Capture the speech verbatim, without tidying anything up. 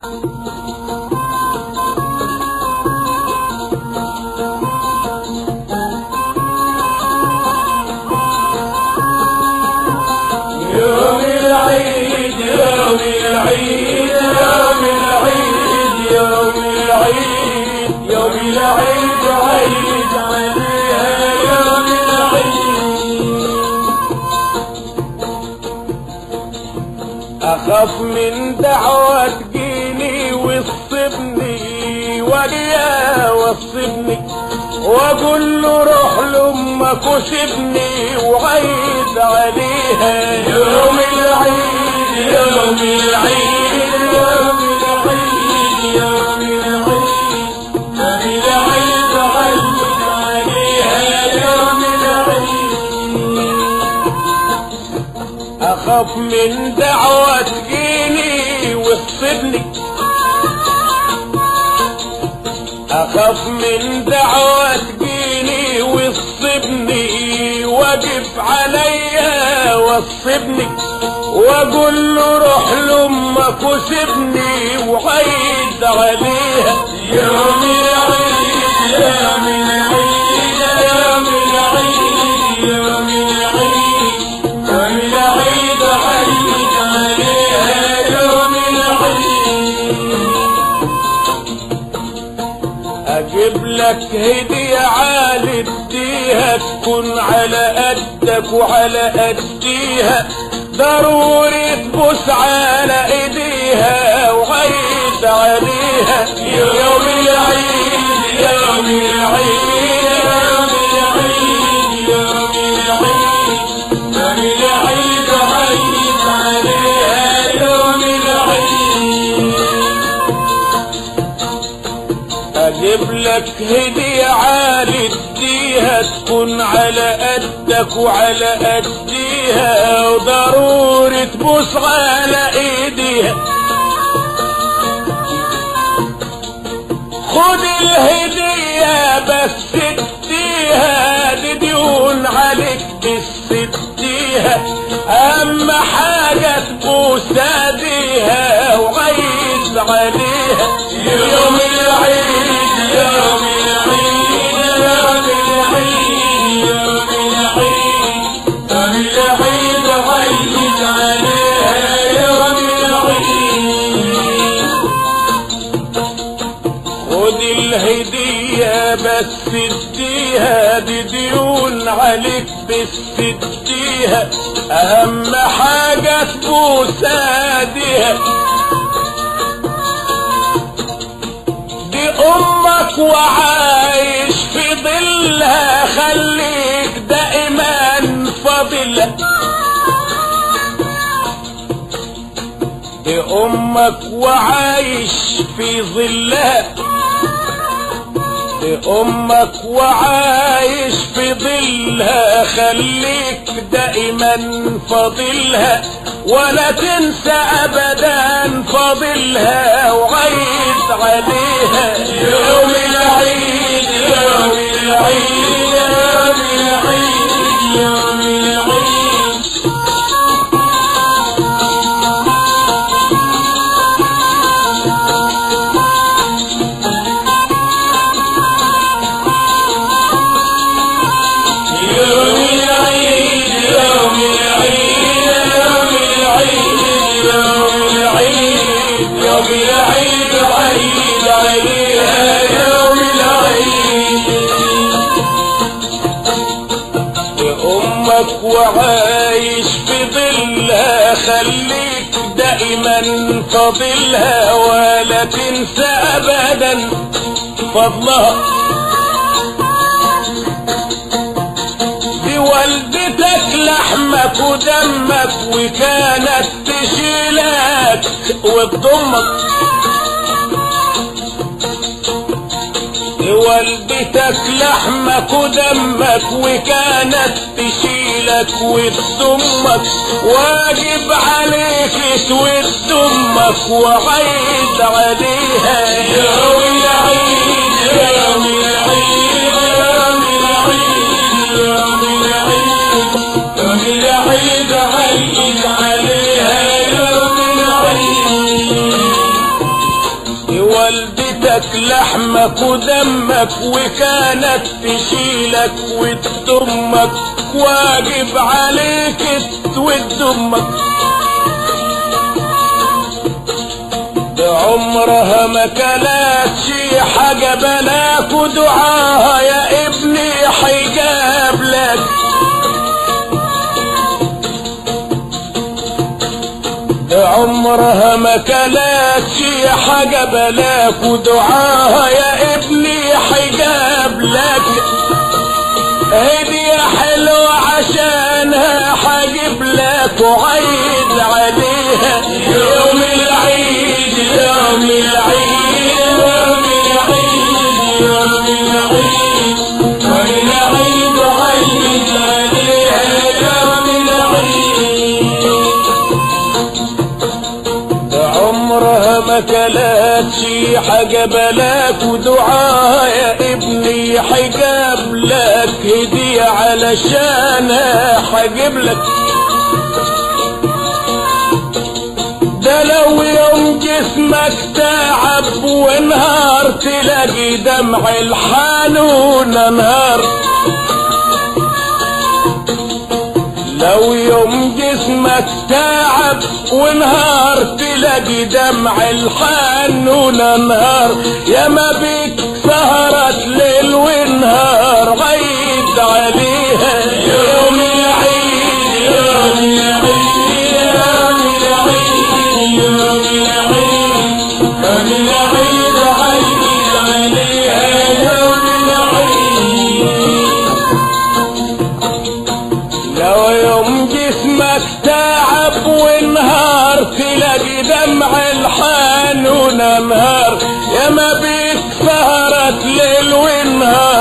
اخاف من دعوة تجيني وتصبني وجيا وتصبني واقول له روح لامك وسيبني وعيد عليها يوم العيد يوم العيد يوم العيد يوم العيد العيد عيد عليها يوم العيد. اخاف من دعوة تجيني وتصبني اخاف من دعوة تجيني وتصبني واجب عليا وتصبني واقول له روح لامك وسيبني وعيد عليها يوم العيد يوم العيد يوم العيد يوم العيد يوم العيد عيد عليها يوم العيد. اجيب لك هدية عالي اديها تكون على قدك وعلى قديها ضروري تبوس على ايديها وعيد عليها يوم العيد يوم العيد يوم العيد يوم العيد يوم العيد عيد عليها يوم العيد. اجيب لك هدية عالي اديها تكون على قدك وعلى قديها وضروري تبوس على ايديها خد الهدية بس اديها دي ديون عليك بس اديها اهم حاجة تبوس ايديها وعيد عليها يوم العيد يوم العيد يوم العيد يوم العيد يوم العيد عيد عليها يوم العيد. خد الهدية بس اديها دي ديون عليك بس اديها اهم حاجة تبوس ايديها دي امك وعايش في ظلها خليك دائما فاضلها دي امك وعايش في ظلها دي امك وعايش في ظلها خليك دائما فاضلها ولا تنسى ابدا فاضلها وعيد عليها يوم العيد يوم العيد يوم العيد يوم العيد. يوم العيد عيد عليها يوم العيد. أمك وعايش في ظلها خليك دائما فاضلها ولا تنسى أبدا فضلها دي والدتك لحمك ودمك وكانت تشيلك وتضمك والدتك لحمك ودمك وكانت تشيلك وتضمك واجب عليك تود امك وعيد عليها يوم العيد يوم العيد يوم العيد يوم العيد يوم العيد عيد عليها يوم العيد. والدتك لحمك ودمك وكانت تشيلك وتضمك واجب عليك تود امك عمرها ما كانت شي حاجة بلاك ودعاها يا ابني حيجاب لك عمرها ما كانت شي حاجة بلاك ودعاها يا ابني حيجاب لك هدية حلوة عشانها حجيب لك وعيد عليها يوم العيد يوم العيد يوم العيد يوم العيد يوم العيد وعيد عليها يوم العيد عمرها ما كلت شي حاجة بلاك ودعاها يا ابني حجاب لك هدية علشانها حجيب لك ده لو يوم جسمك تعب ونهار تلاقي دمع الحنون نهار لو يوم جسمك تعب ونهار تلاقي دمع الحنون نهار يا ما بيك سهرت ليل ونهار عيد عليها يوم العيد يوم العيد يوم العيد يوم العيد يوم العيد عيد عليها يوم العيد لو يوم جسمك تعب ونهار تلاقي دمع الحنون نهار يا ما بيك سهرت ليل ونهار